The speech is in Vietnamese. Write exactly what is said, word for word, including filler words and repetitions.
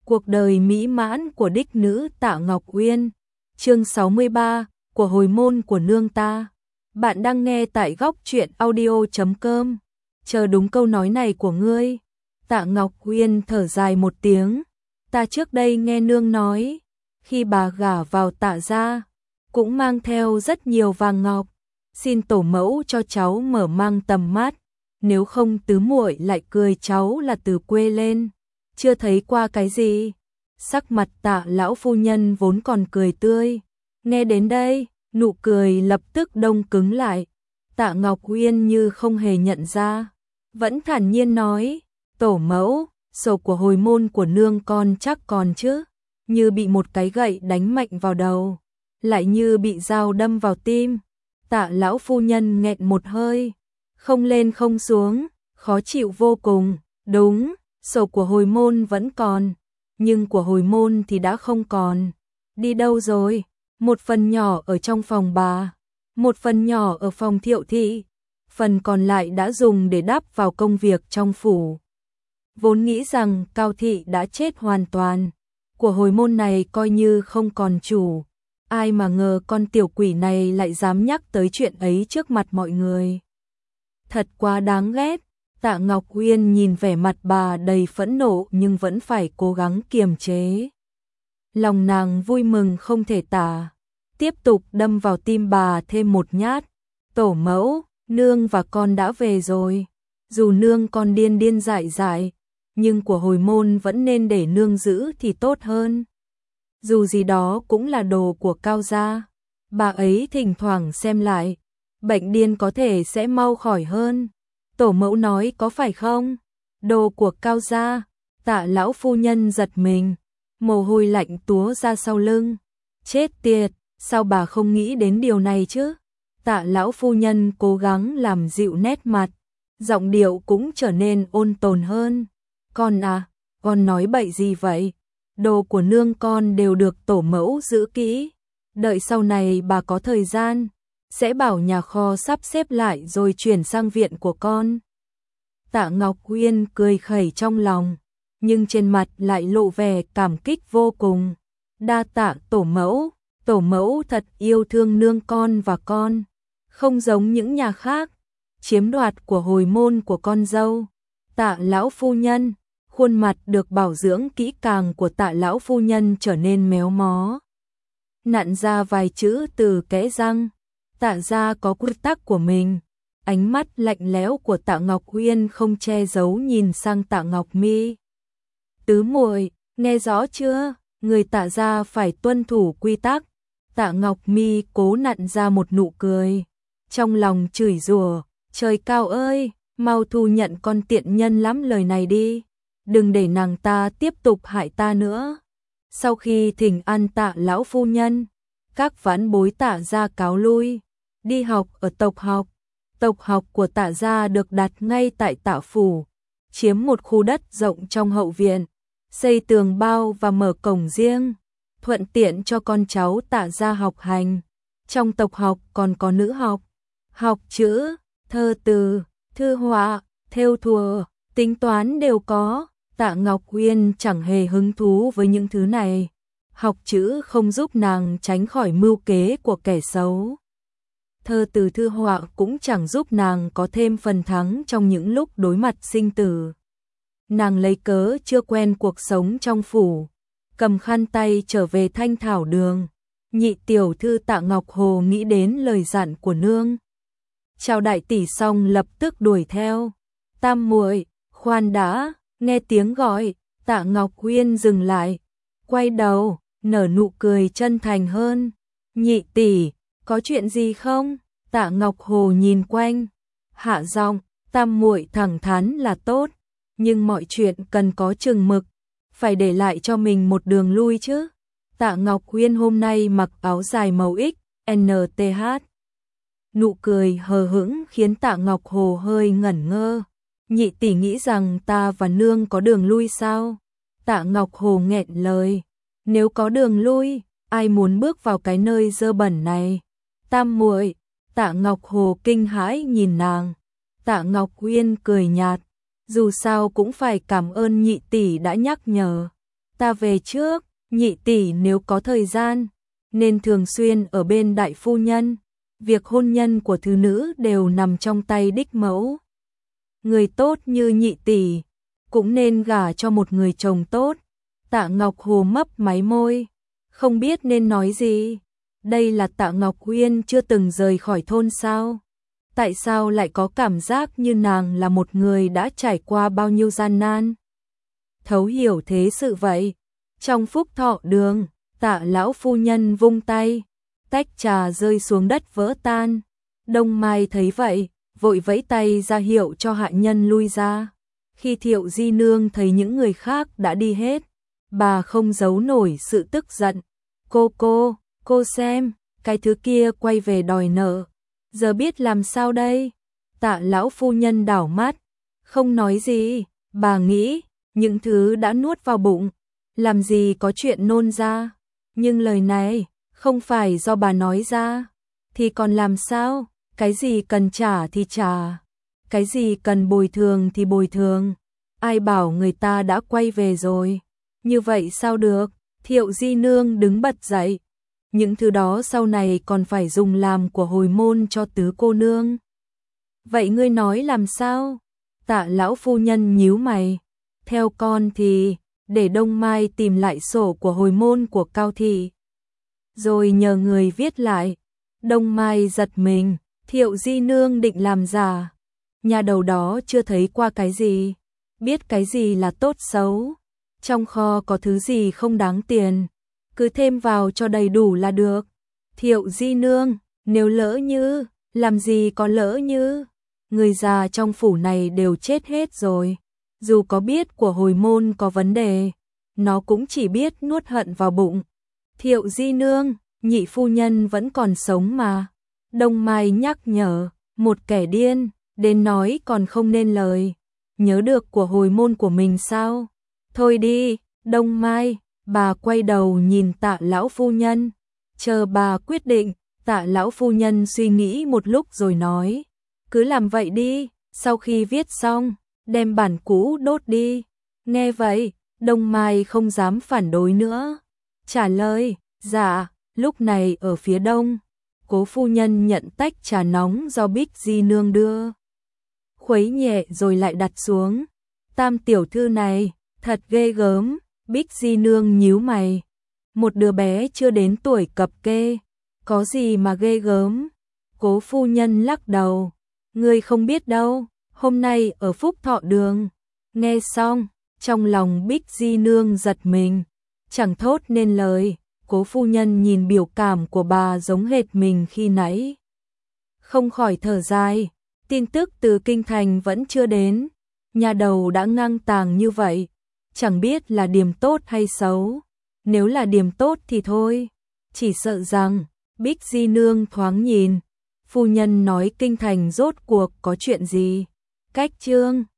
Cuộc đời mỹ mãn của đích nữ Tạ Ngọc Uyên. Chương sáu mươi ba, của hồi môn của nương ta. Bạn đang nghe tại góc truyện audio chấm com. Chờ đúng câu nói này của ngươi. Tạ Ngọc Uyên thở dài một tiếng. Ta trước đây nghe nương nói, khi bà gả vào Tạ gia, cũng mang theo rất nhiều vàng ngọc, xin tổ mẫu cho cháu mở mang tầm mắt, nếu không tứ muội lại cười cháu là từ quê lên, chưa thấy qua cái gì. Sắc mặt Tạ lão phu nhân vốn còn cười tươi, nghe đến đây, nụ cười lập tức đông cứng lại. Tạ Ngọc Uyên như không hề nhận ra, vẫn thản nhiên nói, tổ mẫu, sổ của hồi môn của nương con chắc còn chứ, như bị một cái gậy đánh mạnh vào đầu, lại như bị dao đâm vào tim. Tạ lão phu nhân nghẹn một hơi, không lên không xuống, khó chịu vô cùng. Đúng, sổ của hồi môn vẫn còn, nhưng của hồi môn thì đã không còn. Đi đâu rồi? Một phần nhỏ ở trong phòng bà, một phần nhỏ ở phòng Thiệu thị, phần còn lại đã dùng để đắp vào công việc trong phủ. Vốn nghĩ rằng Cao thị đã chết hoàn toàn, của hồi môn này coi như không còn chủ. Ai mà ngờ con tiểu quỷ này lại dám nhắc tới chuyện ấy trước mặt mọi người. Thật quá đáng ghét. Tạ Ngọc Uyên nhìn vẻ mặt bà đầy phẫn nộ nhưng vẫn phải cố gắng kiềm chế. Lòng nàng vui mừng không thể tả, tiếp tục đâm vào tim bà thêm một nhát. Tổ mẫu, nương và con đã về rồi. Dù nương con điên điên dại dại, nhưng của hồi môn vẫn nên để nương giữ thì tốt hơn. Dù gì đó cũng là đồ của Cao gia. Bà ấy thỉnh thoảng xem lại, bệnh điên có thể sẽ mau khỏi hơn. Tổ mẫu nói có phải không? Đồ của Cao gia. Tạ lão phu nhân giật mình, mồ hôi lạnh túa ra sau lưng. Chết tiệt, sao bà không nghĩ đến điều này chứ? Tạ lão phu nhân cố gắng làm dịu nét mặt, giọng điệu cũng trở nên ôn tồn hơn. Con à, con nói bậy gì vậy? Đồ của nương con đều được tổ mẫu giữ kỹ. Đợi sau này bà có thời gian, sẽ bảo nhà kho sắp xếp lại rồi chuyển sang viện của con. Tạ Ngọc Uyên cười khẩy trong lòng, nhưng trên mặt lại lộ vẻ cảm kích vô cùng. Đa tạ tổ mẫu, tổ mẫu thật yêu thương nương con và con, không giống những nhà khác, chiếm đoạt của hồi môn của con dâu. Tạ lão phu nhân, khuôn mặt được bảo dưỡng kỹ càng của Tạ lão phu nhân trở nên méo mó, nặn ra vài chữ từ kẽ răng. Tạ gia có quy tắc của mình. Ánh mắt lạnh lẽo của Tạ Ngọc Uyên không che giấu nhìn sang Tạ Ngọc Mi. Tứ muội, nghe rõ chưa? Người Tạ gia phải tuân thủ quy tắc. Tạ Ngọc Mi cố nặn ra một nụ cười, trong lòng chửi rủa, trời cao ơi, mau thu nhận con tiện nhân lắm lời này đi, đừng để nàng ta tiếp tục hại ta nữa. Sau khi thỉnh an Tạ lão phu nhân, các vãn bối Tạ gia cáo lui, đi học ở tộc học. Tộc học của Tạ gia được đặt ngay tại Tạ phủ, chiếm một khu đất rộng trong hậu viện, xây tường bao và mở cổng riêng, thuận tiện cho con cháu Tạ gia học hành. Trong tộc học còn có nữ học, học chữ, thơ từ, thư họa, thêu thùa, tính toán đều có. Tạ Ngọc Uyên chẳng hề hứng thú với những thứ này. Học chữ không giúp nàng tránh khỏi mưu kế của kẻ xấu. Thơ từ thư họa cũng chẳng giúp nàng có thêm phần thắng trong những lúc đối mặt sinh tử. Nàng lấy cớ chưa quen cuộc sống trong phủ, cầm khăn tay trở về Thanh Thảo Đường. Nhị tiểu thư Tạ Ngọc Hồ nghĩ đến lời dặn của nương, chào đại tỷ xong lập tức đuổi theo. Tam muội, khoan đã. Nghe tiếng gọi, Tạ Ngọc Uyên dừng lại, quay đầu, nở nụ cười chân thành hơn. Nhị tỷ, có chuyện gì không? Tạ Ngọc Hồ nhìn quanh, hạ giọng, tam muội thẳng thắn là tốt, nhưng mọi chuyện cần có chừng mực, phải để lại cho mình một đường lui chứ. Tạ Ngọc Uyên hôm nay mặc áo dài màu X, en tê hát. Nụ cười hờ hững khiến Tạ Ngọc Hồ hơi ngẩn ngơ. Nhị tỷ nghĩ rằng ta và nương có đường lui sao? Tạ Ngọc Hồ nghẹn lời. Nếu có đường lui, ai muốn bước vào cái nơi dơ bẩn này? Tam muội. Tạ Ngọc Hồ kinh hãi nhìn nàng. Tạ Ngọc Uyên cười nhạt. Dù sao cũng phải cảm ơn nhị tỷ đã nhắc nhở. ta về trước, nhị tỷ nếu có thời gian, nên thường xuyên ở bên đại phu nhân, việc hôn nhân của thứ nữ đều nằm trong tay đích mẫu. Người tốt như nhị tỷ, cũng nên gả cho một người chồng tốt. Tạ Ngọc Hồ mấp máy môi, không biết nên nói gì. Đây là Tạ Ngọc Uyên chưa từng rời khỏi thôn sao? Tại sao lại có cảm giác như nàng là một người đã trải qua bao nhiêu gian nan? Thấu hiểu thế sự vậy. Trong phúc thọ đường, Tạ lão phu nhân vung tay, tách trà rơi xuống đất vỡ tan. Đông Mai thấy vậy, vội vẫy tay ra hiệu cho hạ nhân lui ra. Khi Thiệu Di Nương thấy những người khác đã đi hết, bà không giấu nổi sự tức giận. Cô cô, cô xem, cái thứ kia quay về đòi nợ. Giờ biết làm sao đây? Tạ lão phu nhân đảo mắt, không nói gì. Bà nghĩ, những thứ đã nuốt vào bụng, làm gì có chuyện nôn ra. Nhưng lời này, không phải do bà nói ra, thì còn làm sao? Cái gì cần trả thì trả, cái gì cần bồi thường thì bồi thường. Ai bảo người ta đã quay về rồi, như vậy sao được? Thiệu Di Nương đứng bật dậy. Những thứ đó sau này còn phải dùng làm của hồi môn cho tứ cô nương. Vậy ngươi nói làm sao? Tạ lão phu nhân nhíu mày. Theo con thì, để Đông Mai tìm lại sổ của hồi môn của Cao thị, rồi nhờ người viết lại. Đông Mai giật mình, Thiệu Di Nương định làm giả. Nhà đầu đó chưa thấy qua cái gì, biết cái gì là tốt xấu. Trong kho có thứ gì không đáng tiền, cứ thêm vào cho đầy đủ là được. Thiệu Di Nương, nếu lỡ như, làm gì có lỡ như, người già trong phủ này đều chết hết rồi. Dù có biết của hồi môn có vấn đề, nó cũng chỉ biết nuốt hận vào bụng. Thiệu Di Nương, nhị phu nhân vẫn còn sống mà. Đông Mai nhắc nhở, một kẻ điên, đến nói còn không nên lời. Nhớ được của hồi môn của mình sao? Thôi đi, Đông Mai. Bà quay đầu nhìn Tạ lão phu nhân, chờ bà quyết định. Tạ lão phu nhân suy nghĩ một lúc rồi nói, cứ làm vậy đi, sau khi viết xong, đem bản cũ đốt đi. Nghe vậy, Đông Mai không dám phản đối nữa, trả lời, dạ. Lúc này ở phía đông, Cố phu nhân nhận tách trà nóng do Bích Di Nương đưa, khuấy nhẹ rồi lại đặt xuống. Tam tiểu thư này, thật ghê gớm. Bích Di Nương nhíu mày, một đứa bé chưa đến tuổi cập kê, có gì mà ghê gớm? Cố phu nhân lắc đầu, ngươi không biết đâu, hôm nay ở Phúc Thọ Đường. Nghe xong, trong lòng Bích Di Nương giật mình, chẳng thốt nên lời. Cố phu nhân nhìn biểu cảm của bà giống hệt mình khi nãy, không khỏi thở dài. Tin tức từ kinh thành vẫn chưa đến, nhà đầu đã ngang tàng như vậy, chẳng biết là điểm tốt hay xấu. Nếu là điểm tốt thì thôi, chỉ sợ rằng, Bích Di Nương thoáng nhìn, phu nhân nói kinh thành rốt cuộc có chuyện gì. Cách chương